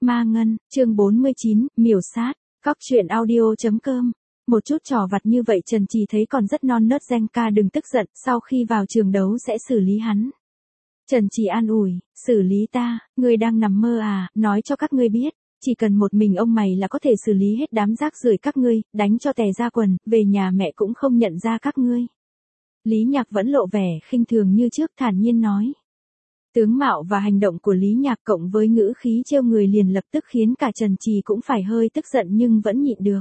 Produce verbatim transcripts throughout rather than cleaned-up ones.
Ma Ngân, chương bốn mươi chín, miểu sát, cóc truyện audio.com. Một chút trò vặt như vậy Trần Trì thấy còn rất non nớt, Zenka đừng tức giận, sau khi vào trường đấu sẽ xử lý hắn. Trần Trì an ủi, xử lý ta, ngươi đang nằm mơ à, nói cho các ngươi biết, chỉ cần một mình ông mày là có thể xử lý hết đám rác rưởi các ngươi, đánh cho tè ra quần, về nhà mẹ cũng không nhận ra các ngươi. Lý Nhạc vẫn lộ vẻ khinh thường như trước, thản nhiên nói. Tướng mạo và hành động của Lý Nhạc cộng với ngữ khí trêu người liền lập tức khiến cả Trần Trì cũng phải hơi tức giận nhưng vẫn nhịn được.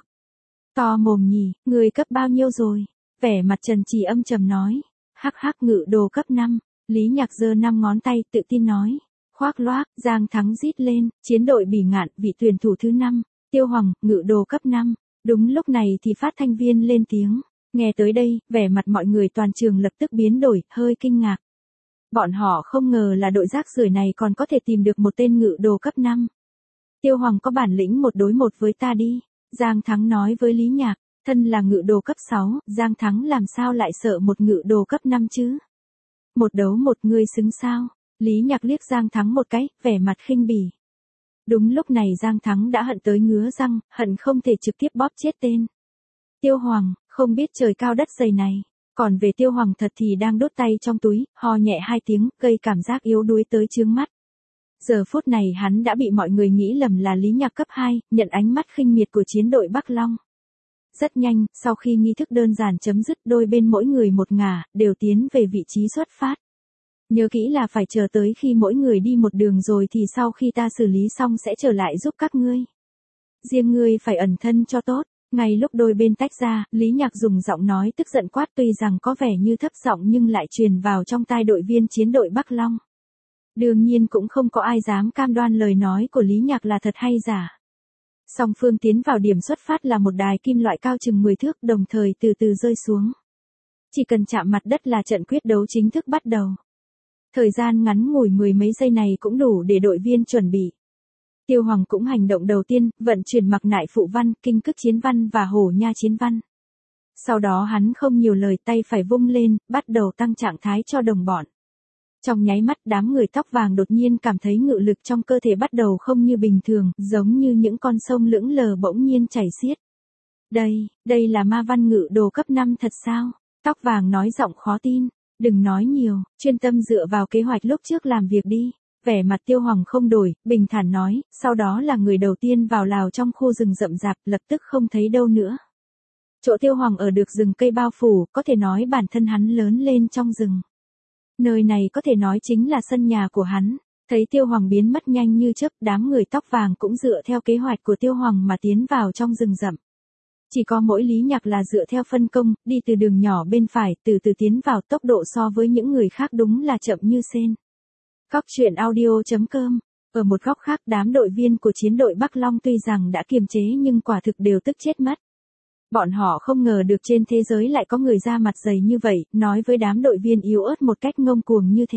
To mồm nhỉ, người cấp bao nhiêu rồi? Vẻ mặt Trần Trì âm trầm nói. Hắc hắc, ngự đồ cấp năm. Lý Nhạc giơ năm ngón tay tự tin nói. Khoác loác, Giang Thắng rít lên, chiến đội Bỉ Ngạn, vị tuyển thủ thứ năm, Tiêu Hoàng, ngự đồ cấp năm. Đúng lúc này thì phát thanh viên lên tiếng. Nghe tới đây, vẻ mặt mọi người toàn trường lập tức biến đổi, hơi kinh ngạc. Bọn họ không ngờ là đội rác rưởi này còn có thể tìm được một tên ngự đồ cấp năm. Tiêu Hoàng có bản lĩnh một đối một với ta đi. Giang Thắng nói với Lý Nhạc, thân là ngự đồ cấp sáu, Giang Thắng làm sao lại sợ một ngự đồ cấp năm chứ? Một đấu một người xứng sao? Lý Nhạc liếc Giang Thắng một cái, vẻ mặt khinh bỉ. Đúng lúc này Giang Thắng đã hận tới ngứa răng, hận không thể trực tiếp bóp chết tên Tiêu Hoàng, không biết trời cao đất dày này. Còn về Tiêu Hoàng thật thì đang đốt tay trong túi, ho nhẹ hai tiếng, gây cảm giác yếu đuối tới chướng mắt. Giờ phút này hắn đã bị mọi người nghĩ lầm là Lý Nhạc cấp hai, nhận ánh mắt khinh miệt của chiến đội Bắc Long. Rất nhanh, sau khi nghi thức đơn giản chấm dứt, đôi bên mỗi người một ngả, đều tiến về vị trí xuất phát. Nhớ kỹ là phải chờ tới khi mỗi người đi một đường rồi thì sau khi ta xử lý xong sẽ trở lại giúp các ngươi. Riêng ngươi phải ẩn thân cho tốt. Ngay lúc đôi bên tách ra, Lý Nhạc dùng giọng nói tức giận quát, tuy rằng có vẻ như thấp giọng nhưng lại truyền vào trong tai đội viên chiến đội Bắc Long. Đương nhiên cũng không có ai dám cam đoan lời nói của Lý Nhạc là thật hay giả. Song phương tiến vào điểm xuất phát là một đài kim loại cao chừng mười thước, đồng thời từ từ rơi xuống. Chỉ cần chạm mặt đất là trận quyết đấu chính thức bắt đầu. Thời gian ngắn ngủi mười mấy giây này cũng đủ để đội viên chuẩn bị. Tiêu Hoàng cũng hành động đầu tiên, vận chuyển mặc nại phụ văn, kinh cức chiến văn và hổ nha chiến văn. Sau đó hắn không nhiều lời, tay phải vung lên, bắt đầu tăng trạng thái cho đồng bọn. Trong nháy mắt đám người tóc vàng đột nhiên cảm thấy ngự lực trong cơ thể bắt đầu không như bình thường, giống như những con sông lững lờ bỗng nhiên chảy xiết. Đây, đây là ma văn ngự đồ cấp năm thật sao? Tóc vàng nói giọng khó tin. Đừng nói nhiều, chuyên tâm dựa vào kế hoạch lúc trước làm việc đi. Vẻ mặt Tiêu Hoàng không đổi, bình thản nói, sau đó là người đầu tiên vào lào trong khu rừng rậm rạp, lập tức không thấy đâu nữa. Chỗ Tiêu Hoàng ở được rừng cây bao phủ, có thể nói bản thân hắn lớn lên trong rừng. Nơi này có thể nói chính là sân nhà của hắn. Thấy Tiêu Hoàng biến mất nhanh như chớp, đám người tóc vàng cũng dựa theo kế hoạch của Tiêu Hoàng mà tiến vào trong rừng rậm. Chỉ có mỗi Lý Nhạc là dựa theo phân công, đi từ đường nhỏ bên phải, từ từ tiến vào, tốc độ so với những người khác đúng là chậm như sên. Cóc truyện audio.com. Ở một góc khác, đám đội viên của chiến đội Bắc Long tuy rằng đã kiềm chế nhưng quả thực đều tức chết mất. Bọn họ không ngờ được trên thế giới lại có người da mặt dày như vậy, nói với đám đội viên yếu ớt một cách ngông cuồng như thế.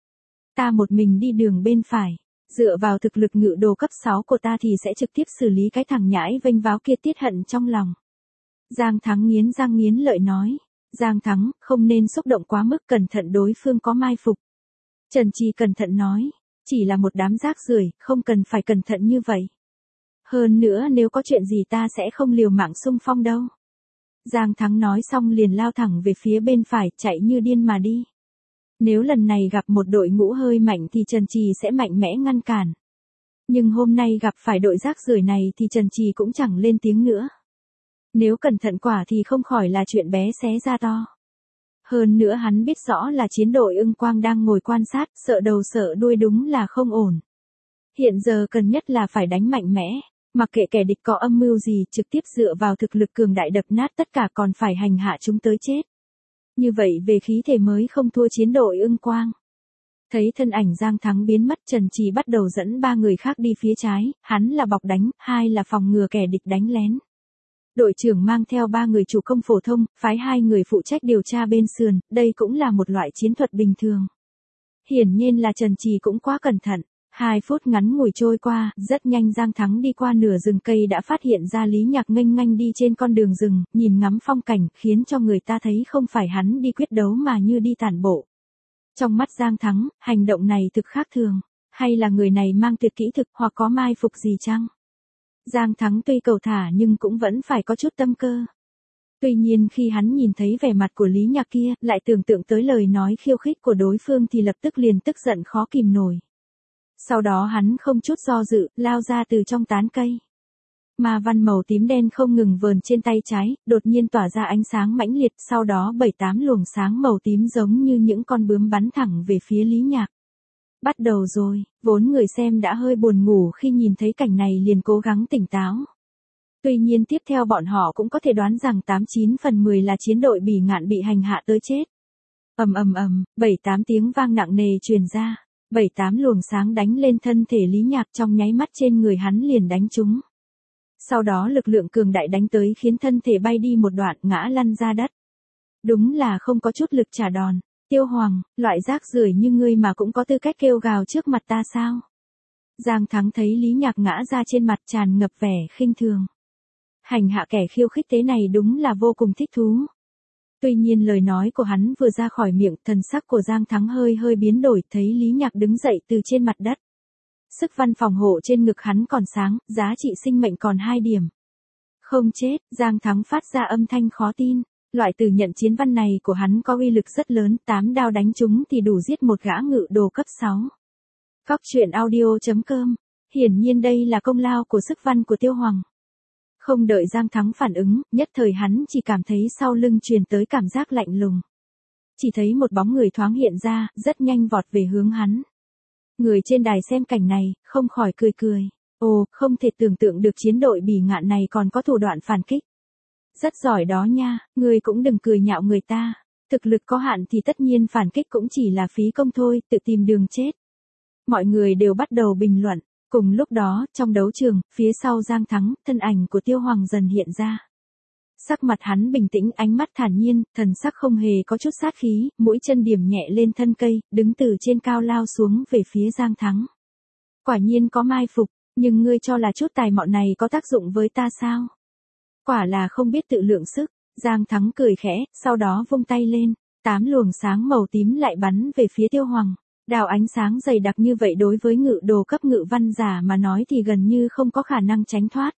Ta một mình đi đường bên phải, dựa vào thực lực ngự đồ cấp sáu của ta thì sẽ trực tiếp xử lý cái thằng nhãi vênh váo kia, tiết hận trong lòng. Giang Thắng nghiến răng nghiến lợi nói. Giang Thắng, không nên xúc động quá mức, cẩn thận đối phương có mai phục. Trần Trì cẩn thận nói, chỉ là một đám rác rưởi, không cần phải cẩn thận như vậy. Hơn nữa nếu có chuyện gì ta sẽ không liều mạng xung phong đâu. Giang Thắng nói xong liền lao thẳng về phía bên phải, chạy như điên mà đi. Nếu lần này gặp một đội ngũ hơi mạnh thì Trần Trì sẽ mạnh mẽ ngăn cản. Nhưng hôm nay gặp phải đội rác rưởi này thì Trần Trì cũng chẳng lên tiếng nữa. Nếu cẩn thận quả thì không khỏi là chuyện bé xé ra to. Hơn nữa hắn biết rõ là chiến đội Ưng Quang đang ngồi quan sát, sợ đầu sợ đuôi đúng là không ổn. Hiện giờ cần nhất là phải đánh mạnh mẽ, mặc kệ kẻ địch có âm mưu gì, trực tiếp dựa vào thực lực cường đại đập nát tất cả, còn phải hành hạ chúng tới chết. Như vậy về khí thể mới không thua chiến đội Ưng Quang. Thấy thân ảnh Giang Thắng biến mất, Trần Trì bắt đầu dẫn ba người khác đi phía trái, hắn là bọc đánh, hai là phòng ngừa kẻ địch đánh lén. Đội trưởng mang theo ba người chủ công phổ thông, phái hai người phụ trách điều tra bên sườn, đây cũng là một loại chiến thuật bình thường. Hiển nhiên là Trần Trì cũng quá cẩn thận. Hai phút ngắn ngủi trôi qua, rất nhanh Giang Thắng đi qua nửa rừng cây đã phát hiện ra Lý Nhạc nghênh ngang đi trên con đường rừng, nhìn ngắm phong cảnh, khiến cho người ta thấy không phải hắn đi quyết đấu mà như đi tản bộ. Trong mắt Giang Thắng, hành động này thực khác thường. Hay là người này mang tuyệt kỹ thực hoặc có mai phục gì chăng? Giang Thắng tuy cầu thả nhưng cũng vẫn phải có chút tâm cơ. Tuy nhiên khi hắn nhìn thấy vẻ mặt của Lý Nhạc kia, lại tưởng tượng tới lời nói khiêu khích của đối phương thì lập tức liền tức giận khó kìm nổi. Sau đó hắn không chút do dự, lao ra từ trong tán cây. Ma văn màu tím đen không ngừng vờn trên tay trái, đột nhiên tỏa ra ánh sáng mãnh liệt, sau đó bảy tám luồng sáng màu tím giống như những con bướm bắn thẳng về phía Lý Nhạc. Bắt đầu rồi, vốn người xem đã hơi buồn ngủ khi nhìn thấy cảnh này liền cố gắng tỉnh táo. Tuy nhiên tiếp theo bọn họ cũng có thể đoán rằng tám chín phần mười là chiến đội Bỉ Ngạn bị hành hạ tới chết. Ầm ầm ầm, bảy tám tiếng vang nặng nề truyền ra, bảy tám luồng sáng đánh lên thân thể Lý Nhạc, trong nháy mắt trên người hắn liền đánh trúng. Sau đó lực lượng cường đại đánh tới khiến thân thể bay đi một đoạn, ngã lăn ra đất. Đúng là không có chút lực trả đòn. Tiêu Hoàng, loại rác rưởi như ngươi mà cũng có tư cách kêu gào trước mặt ta sao? Giang Thắng thấy Lý Nhạc ngã ra trên mặt tràn ngập vẻ khinh thường. Hành hạ kẻ khiêu khích thế này đúng là vô cùng thích thú. Tuy nhiên lời nói của hắn vừa ra khỏi miệng, thần sắc của Giang Thắng hơi hơi biến đổi, thấy Lý Nhạc đứng dậy từ trên mặt đất. Sức văn phòng hộ trên ngực hắn còn sáng, giá trị sinh mệnh còn hai điểm. Không chết, Giang Thắng phát ra âm thanh khó tin. Loại từ nhận chiến văn này của hắn có uy lực rất lớn, tám đao đánh trúng thì đủ giết một gã ngự đồ cấp sáu. Cóc truyện audio chấm com. Hiển nhiên đây là công lao của sức văn của Tiêu Hoàng. Không đợi Giang Thắng phản ứng, nhất thời hắn chỉ cảm thấy sau lưng truyền tới cảm giác lạnh lùng. Chỉ thấy một bóng người thoáng hiện ra, rất nhanh vọt về hướng hắn. Người trên đài xem cảnh này, không khỏi cười cười. Ồ, không thể tưởng tượng được chiến đội Bỉ Ngạn này còn có thủ đoạn phản kích. Rất giỏi đó nha, ngươi cũng đừng cười nhạo người ta. Thực lực có hạn thì tất nhiên phản kích cũng chỉ là phí công thôi, tự tìm đường chết. Mọi người đều bắt đầu bình luận. Cùng lúc đó, trong đấu trường, phía sau Giang Thắng, thân ảnh của Tiêu Hoàng dần hiện ra. Sắc mặt hắn bình tĩnh, ánh mắt thản nhiên, thần sắc không hề có chút sát khí, mũi chân điểm nhẹ lên thân cây, đứng từ trên cao lao xuống về phía Giang Thắng. Quả nhiên có mai phục, nhưng ngươi cho là chút tài mọn này có tác dụng với ta sao? Quả là không biết tự lượng sức. Giang Thắng cười khẽ, sau đó vung tay lên, tám luồng sáng màu tím lại bắn về phía Tiêu Hoàng. Đào ánh sáng dày đặc như vậy đối với ngự đồ cấp ngự văn giả mà nói thì gần như không có khả năng tránh thoát.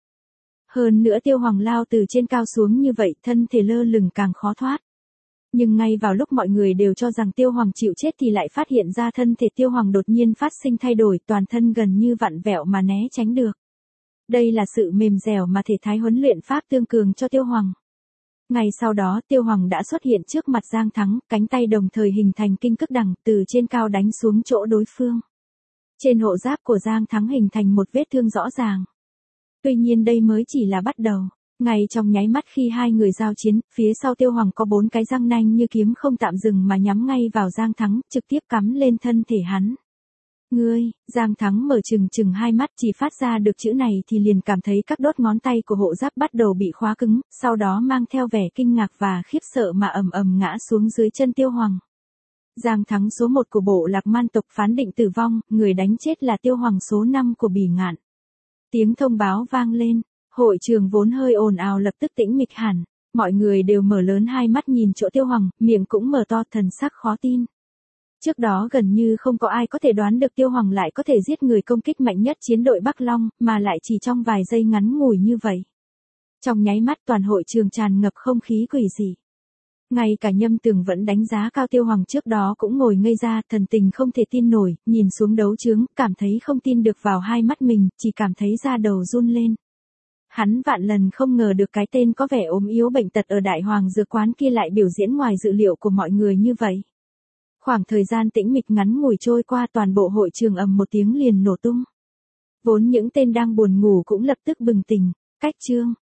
Hơn nữa Tiêu Hoàng lao từ trên cao xuống như vậy, thân thể lơ lửng càng khó thoát. Nhưng ngay vào lúc mọi người đều cho rằng Tiêu Hoàng chịu chết thì lại phát hiện ra thân thể Tiêu Hoàng đột nhiên phát sinh thay đổi, toàn thân gần như vặn vẹo mà né tránh được. Đây là sự mềm dẻo mà thể thái huấn luyện pháp tương cường cho Tiêu Hoàng. Ngày sau đó Tiêu Hoàng đã xuất hiện trước mặt Giang Thắng, cánh tay đồng thời hình thành kinh cức đằng, từ trên cao đánh xuống chỗ đối phương. Trên hộ giáp của Giang Thắng hình thành một vết thương rõ ràng. Tuy nhiên đây mới chỉ là bắt đầu. Ngay trong nháy mắt khi hai người giao chiến, phía sau Tiêu Hoàng có bốn cái răng nanh như kiếm không tạm dừng mà nhắm ngay vào Giang Thắng, trực tiếp cắm lên thân thể hắn. Ngươi, Giang Thắng mở trừng trừng hai mắt, chỉ phát ra được chữ này thì liền cảm thấy các đốt ngón tay của hộ giáp bắt đầu bị khóa cứng, sau đó mang theo vẻ kinh ngạc và khiếp sợ mà ầm ầm ngã xuống dưới chân Tiêu Hoàng. Giang Thắng số một của bộ Lạc Man tộc phán định tử vong, người đánh chết là Tiêu Hoàng số năm của Bỉ Ngạn. Tiếng thông báo vang lên, hội trường vốn hơi ồn ào lập tức tĩnh mịch hẳn, mọi người đều mở lớn hai mắt nhìn chỗ Tiêu Hoàng, miệng cũng mở to, thần sắc khó tin. Trước đó gần như không có ai có thể đoán được Tiêu Hoàng lại có thể giết người công kích mạnh nhất chiến đội Bắc Long, mà lại chỉ trong vài giây ngắn ngủi như vậy. Trong nháy mắt toàn hội trường tràn ngập không khí quỷ dị. Ngay cả Nhâm Tường vẫn đánh giá cao Tiêu Hoàng trước đó cũng ngồi ngây ra, thần tình không thể tin nổi, nhìn xuống đấu chướng, cảm thấy không tin được vào hai mắt mình, chỉ cảm thấy da đầu run lên. Hắn vạn lần không ngờ được cái tên có vẻ ốm yếu bệnh tật ở Đại Hoàng Dược Quán kia lại biểu diễn ngoài dự liệu của mọi người như vậy. Khoảng thời gian tĩnh mịch ngắn ngủi trôi qua, toàn bộ hội trường ầm một tiếng liền nổ tung. Vốn những tên đang buồn ngủ cũng lập tức bừng tỉnh. Cách chương